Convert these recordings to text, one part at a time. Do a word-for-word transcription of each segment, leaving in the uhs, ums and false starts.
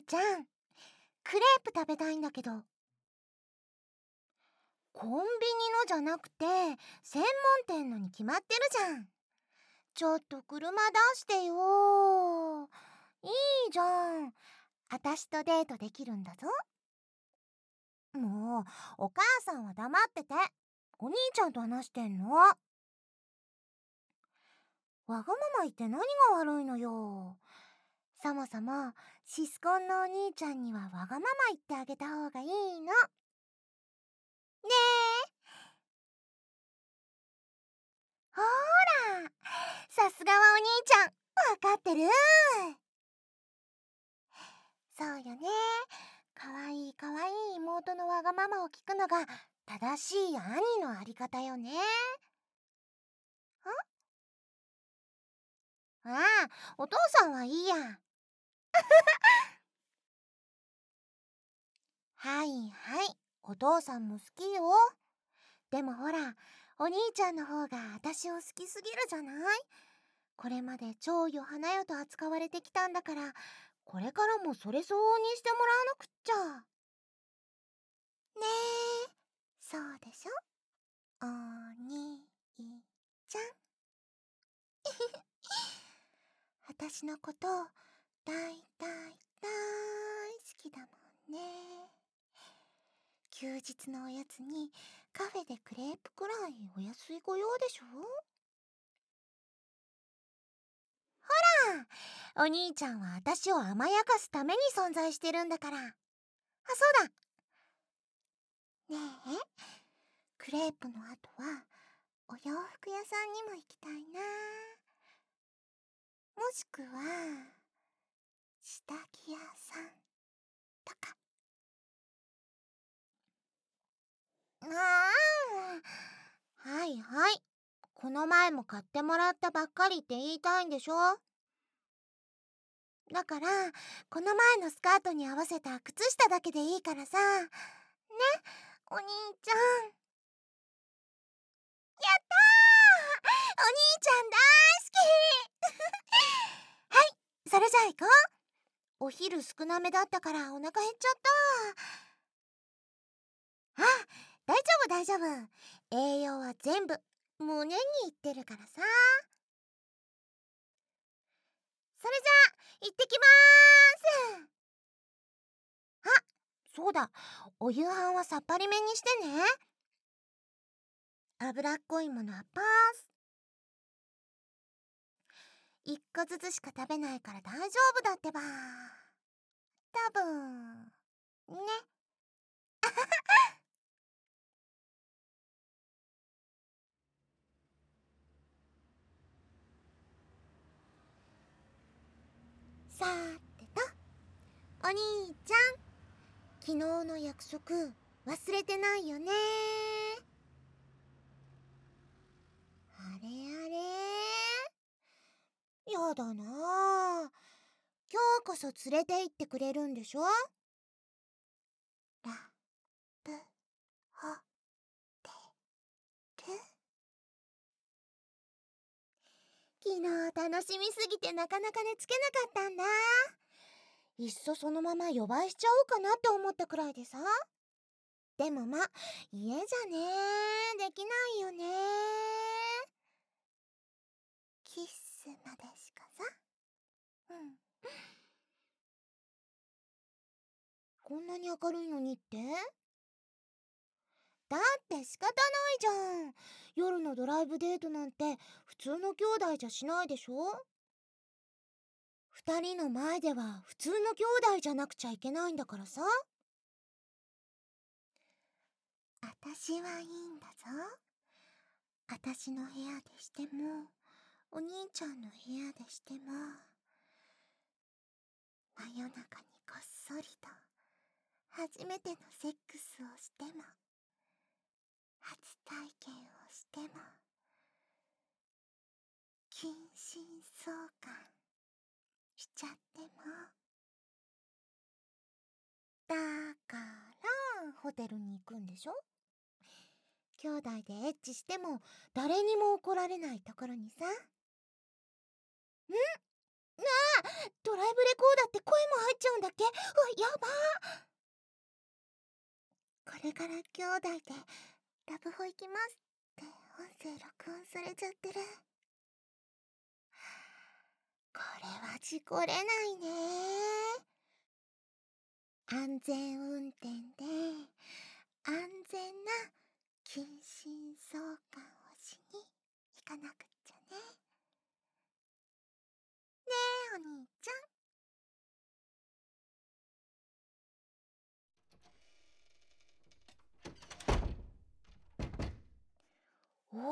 ちゃん、クレープ食べたいんだけど。コンビニのじゃなくて専門店のに決まってるじゃん。ちょっと車出してよ。いいじゃん。あたしとデートできるんだぞ。もうお母さんは黙ってて。お兄ちゃんと話してんの。わがまま言って何が悪いのよ。そもそもシスコンのお兄ちゃんにはわがまま言ってあげた方がいいの。ねえ。ほーら、さすがはお兄ちゃん、わかってる。そうよね。かわいいかわいい妹のわがままを聞くのが正しい兄のあり方よね。ん？ああ、お父さんはいいや。はいはい、お父さんも好きよ。でもほら、お兄ちゃんの方が私を好きすぎるじゃない。これまで蝶よ花よと扱われてきたんだから、これからもそれ相応にしてもらわなくっちゃ。ねえ、そうでしょ、お兄ちゃん。私のこと大大大好きだもんね。休日のおやつにカフェでクレープくらいお安いご用でしょ。ほら、お兄ちゃんは私を甘やかすために存在してるんだから。あ、そうだ。ねえ、クレープの後はお洋服屋さんにも行きたいな。もしくは下着屋さんとか。ああ、はいはい。この前も買ってもらったばっかりって言いたいんでしょ。だからこの前のスカートに合わせた靴下だけでいいからさ。ね、お兄ちゃん。やったー、お兄ちゃん大好き。はい、それじゃあ行こう。お昼少なめだったからお腹減っちゃった。あ、大丈夫大丈夫。栄養は全部胸にいってるからさ。それじゃあ行ってきまーす。あ、そうだ、お夕飯はさっぱりめにしてね。脂っこいものはパース。一個ずつしか食べないから大丈夫だってば。多分ね。さーてと、お兄ちゃん、昨日の約束忘れてないよね。あれあれ、やだなあ。今日こそ連れて行ってくれるんでしょ。ラブホテル。昨日楽しみすぎてなかなか寝つけなかったんだ。いっそそのまま予売しちゃおうかなって思ったくらいでさ。でもま、家じゃねできないよね。キッスまでしかさ。うん。こんなに明るいのにって？だって仕方ないじゃん。夜のドライブデートなんて普通の兄弟じゃしないでしょ。二人の前では普通の兄弟じゃなくちゃいけないんだからさ。あたしはいいんだぞ。あたしの部屋でしてもお兄ちゃんの部屋でしても、真夜中にこっそりと初めてのセックスをしても、初体験をしても、近親相関しちゃっても。だからホテルに行くんでしょ。兄弟でエッチしても誰にも怒られないところにさ。ん？なあ、ドライブレコーダーって声も入っちゃうんだっけ？うわ、やばー。これから兄弟でラブホ行きますって音声録音されちゃってる。これは事故れないね。安全運転で安全な近親相関をしに行かなくっちゃね。ねえ、お兄ちゃん。おー、これがラブ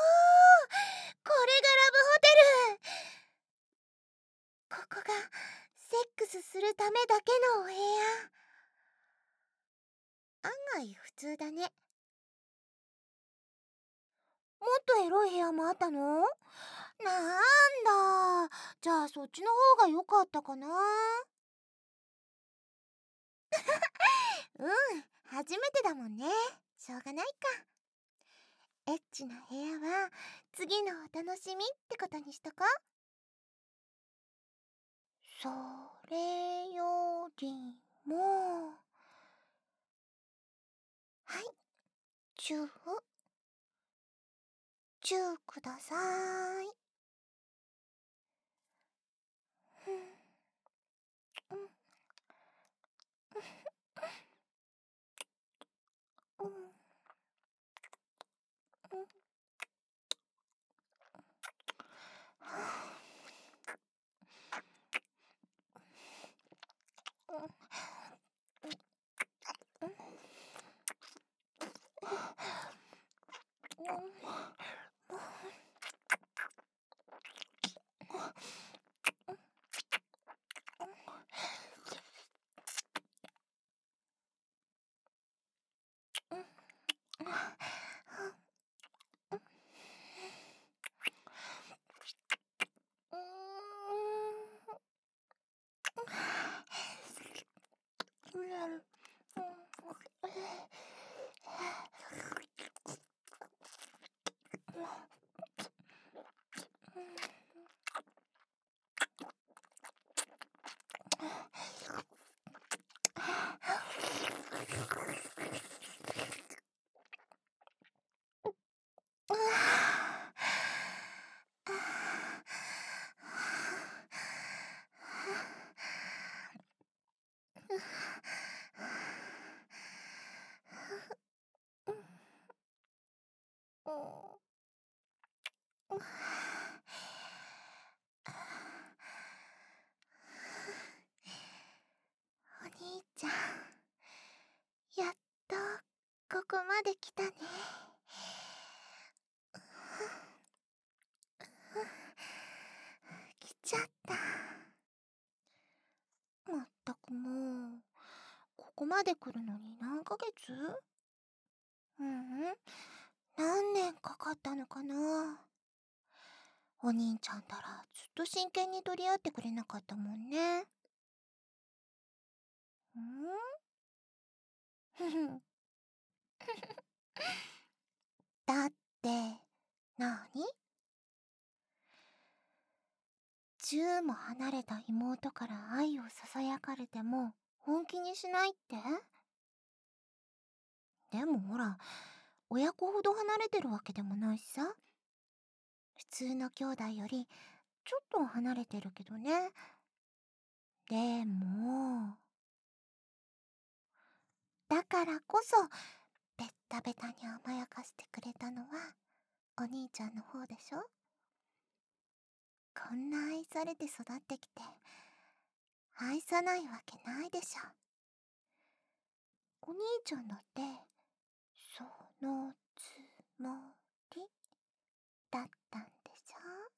ホテル。ここがセックスするためだけのお部屋。案外普通だね。もっとエロい部屋もあったの？なんだ。じゃあそっちの方が良かったかな。うん、初めてだもんね。しょうがないか。エッチな部屋は次のお楽しみってことにしとこう。それよりも、はい、チュー、チューくださーい。うん、うん、うん、うん、お兄ちゃん、やっとここまで来たね。来ちゃった。まったくもう、ここまで来るのに何ヶ月？ううん、何年かかったのかな。お兄ちゃんたらずっと真剣に取り合ってくれなかったもんね。んふふだって、なに？じゅうも離れた妹から愛をささやかれても本気にしないって？でもほら、親子ほど離れてるわけでもないしさ。普通の兄弟よりちょっと離れてるけどね。でも、だからこそ、ベッタベタに甘やかしてくれたのは、お兄ちゃんの方でしょ？こんな愛されて育ってきて、愛さないわけないでしょ。お兄ちゃんだって、そのつもりだったんでしょ？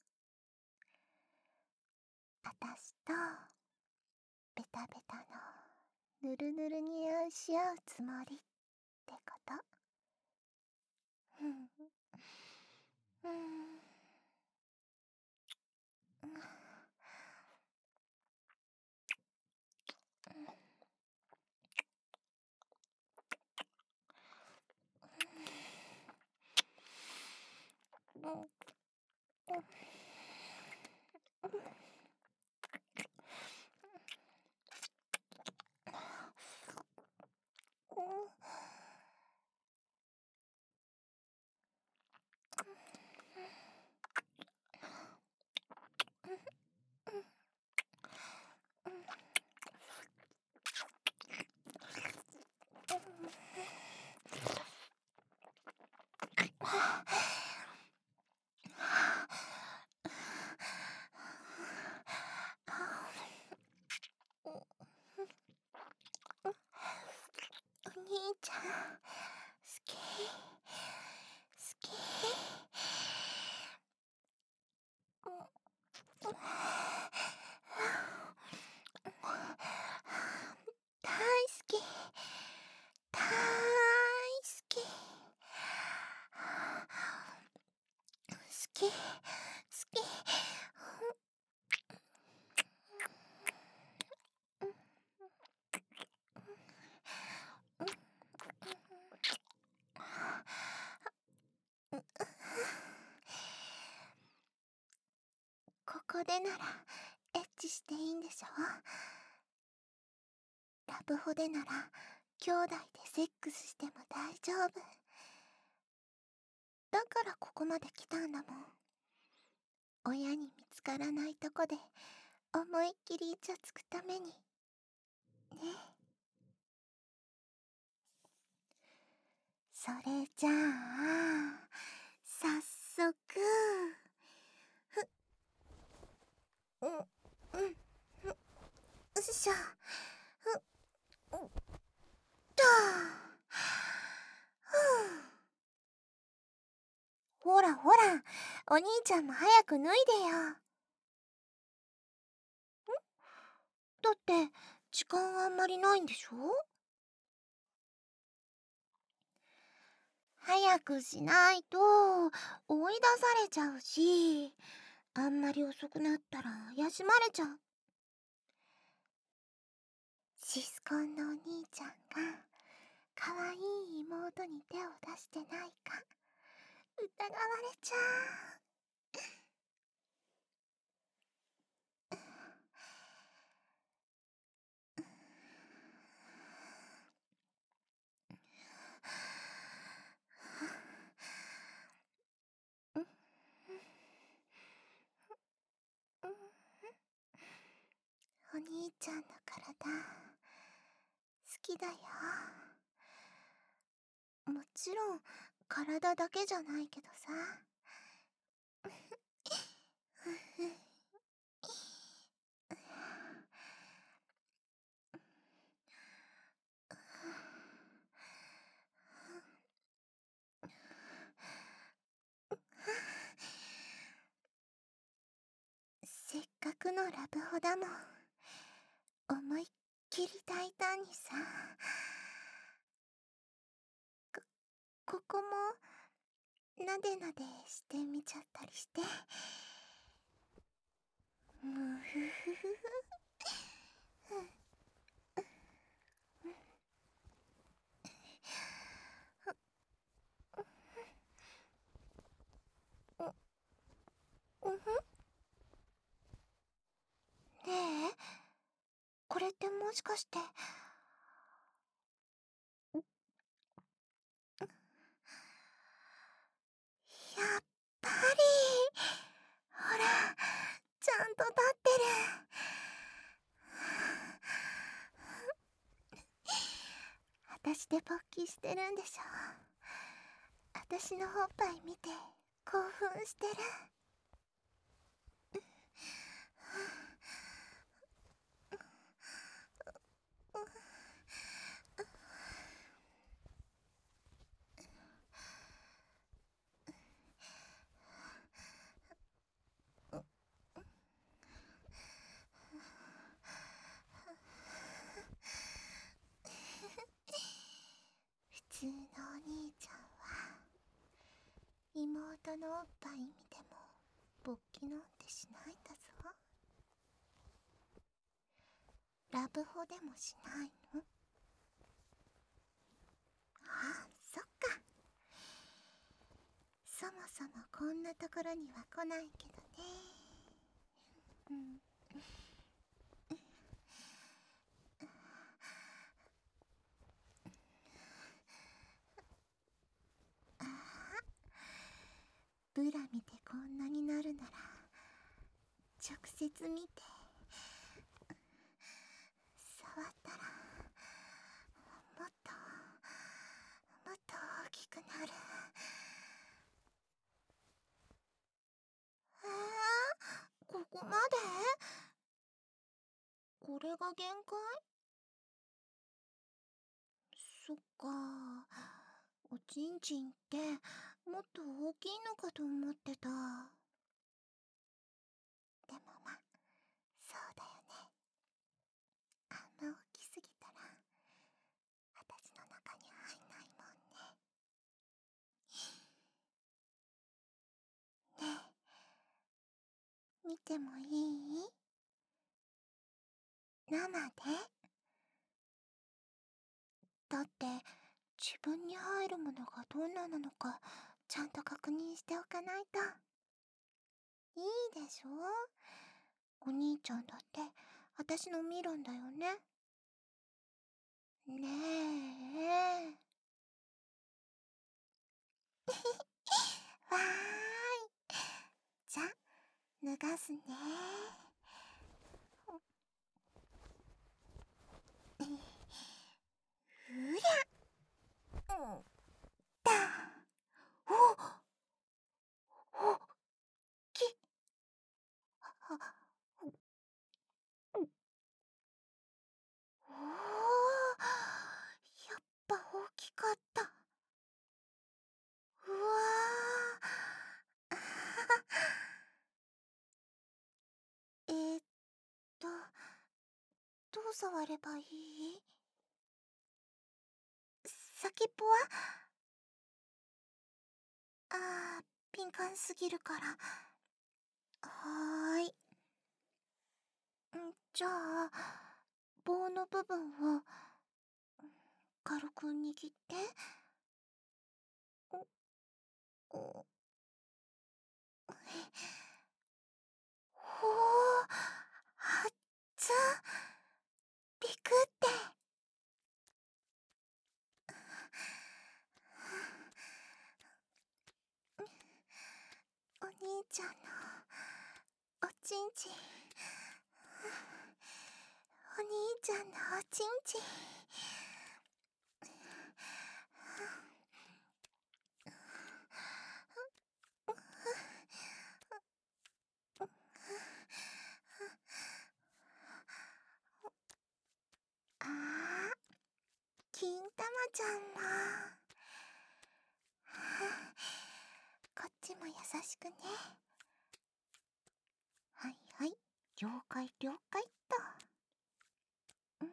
あたしと、ベタベタの、ぬるぬるに愛し合うつもりってこと。うん。うん。うん。うん。 ホでならエッチしていいんでしょ。ラブホでなら兄弟でセックスしても大丈夫。だからここまで来たんだもん。親に見つからないとこで思いっきりイチャつくためにね。それじゃあ早速ふうんうんよいしょふっとふう。ほらほら、お兄ちゃんも早く脱いでよ。だって時間あんまりないんでしょ。早くしないと追い出されちゃうし、あんまり遅くなったら休まれちゃう。シスコンのお兄ちゃんがかわいい妹に手を出してないか疑われちゃう。お兄ちゃんの体好きだよ。もちろん体だけじゃないけどさ。せっかくのラブホだもん。思いっきり大胆にさ。こ、ここもなでなでしてみちゃったりして。むふふふふ。うんふん。ねえ、これってもしかして。やっぱりほら、ちゃんと立ってる。私で勃起してるんでしょ。私のおっぱい見て興奮してる。普通のお兄ちゃんは妹のおっぱい見ても勃起なんてしないんだぞ。ラブホでもしないの？ああ、そっか。そもそもこんなところには来ないけどね。うん。ああ、ブラ見てこんなになるなら直接見て触ったらもっともっと大きくなる。えー、ここまで？これが限界？そっか。おちんちんってもっと大きいのかと思ってた。でもまあ、そうだよね。あんま大きすぎたら私の中に入んないもんね。ねえ、見てもいい？生で？だって自分に入るものがどんななのかちゃんと確認しておかないと。いいでしょ？ お兄ちゃんだって私の見るんだよね。ねえ。わーい。じゃ、脱がすね。うりゃ。うん。だ。おおき。あ、おお、やっぱ大きかった。うわー。えーっと、どう触ればいい？先っぽは？あー、敏感すぎるから。はーい。んじゃあ、棒の部分を軽く握って。おおほー、あっつ。びくって。お兄ちゃんのおちんちん。お兄ちゃんのおちんちん。あー、金玉ちゃんも。こっちも優しくね。はいはい、了解了解っと。うん。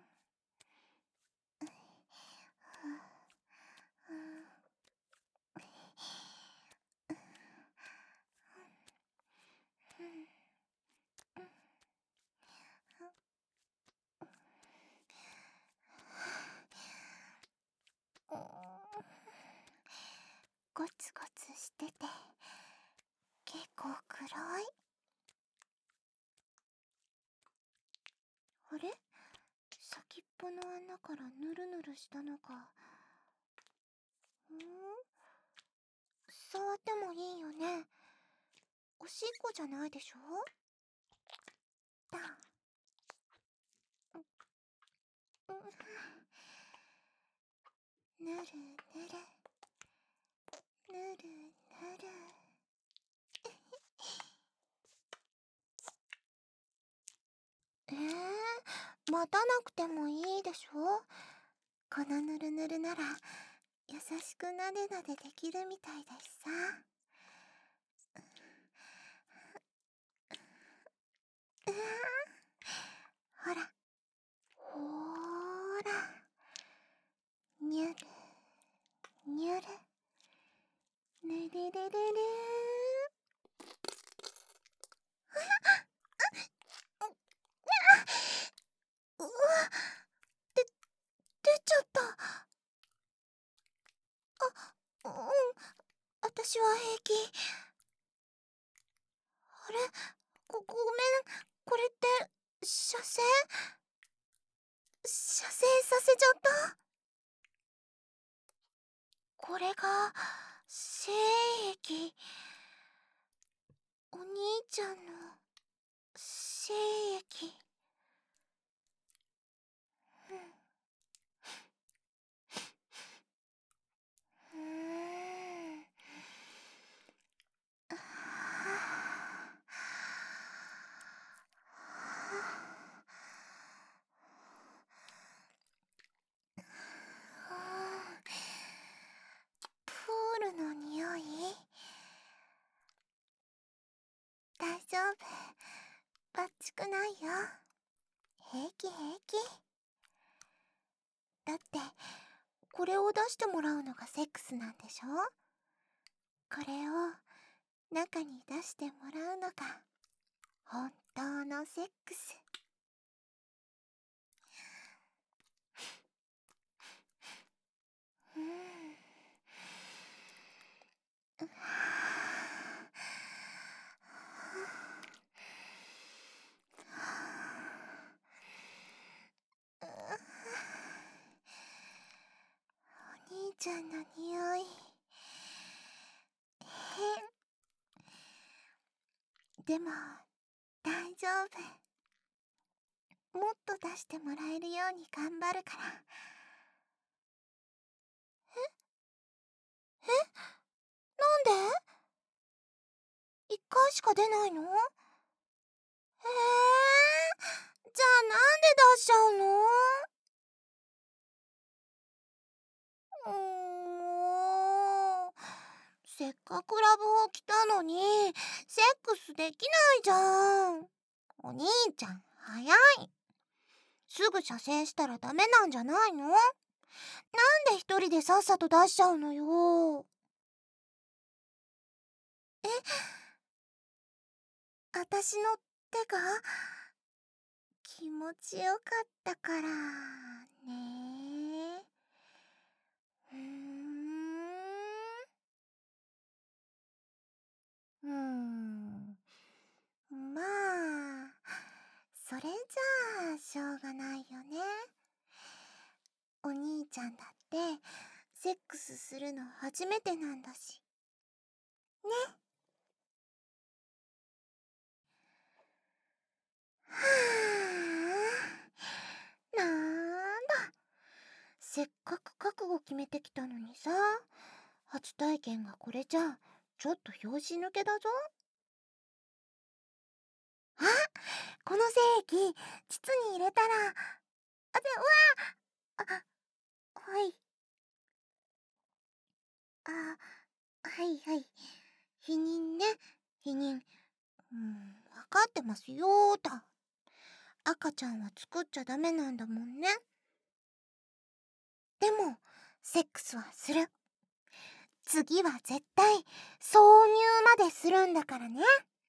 ゴツゴツしてて結構黒い。あれ、先っぽの穴からぬるぬるしたのか。ん？触ってもいいよね。おしっこじゃないでしょ？だ。うん。ぬるぬるぬるぬる。えー、待たなくてもいいでしょ？このぬるぬるなら優しくなでなでできるみたいだしさ。うわー、ほらほーら、にゅるにゅる、ぬるるるるー。うわ、で、出ちゃった。あ、うん、私は平気。あれ、ご、ごめん、これって射精？射精させちゃった？これが精液。お兄ちゃんの精液。うん。うーん。あー、プールの匂い？大丈夫、バッチくないよ。平気平気。だってこれを出してもらうのがセックスなんでしょ？これを中に出してもらうのが本当のセックス。うん。うわちゃんの匂い。でも大丈夫。もっと出してもらえるように頑張るから。ええなんで一回しか出ないの？えー、じゃあなんで出しちゃうの？もうせっかくラブホ来たのにセックスできないじゃん。お兄ちゃん早い。すぐ射精したらダメなんじゃないの？なんで一人でさっさと出しちゃうのよ。え、私の手が気持ちよかったからね。うーんうーんまあそれじゃあしょうがないよね。お兄ちゃんだってセックスするの初めてなんだしね。はあ、なんだ、せっかく覚悟決めてきたのにさ、初体験がこれじゃちょっと拍子抜けだぞ。あ、この精液膣に入れたら、あ、で、うわあ、はい、あ、はいはい、否認ね、否認。うん、分かってますよーだ。赤ちゃんは作っちゃダメなんだもんね。でもセックスはする。次は絶対挿入までするんだからね。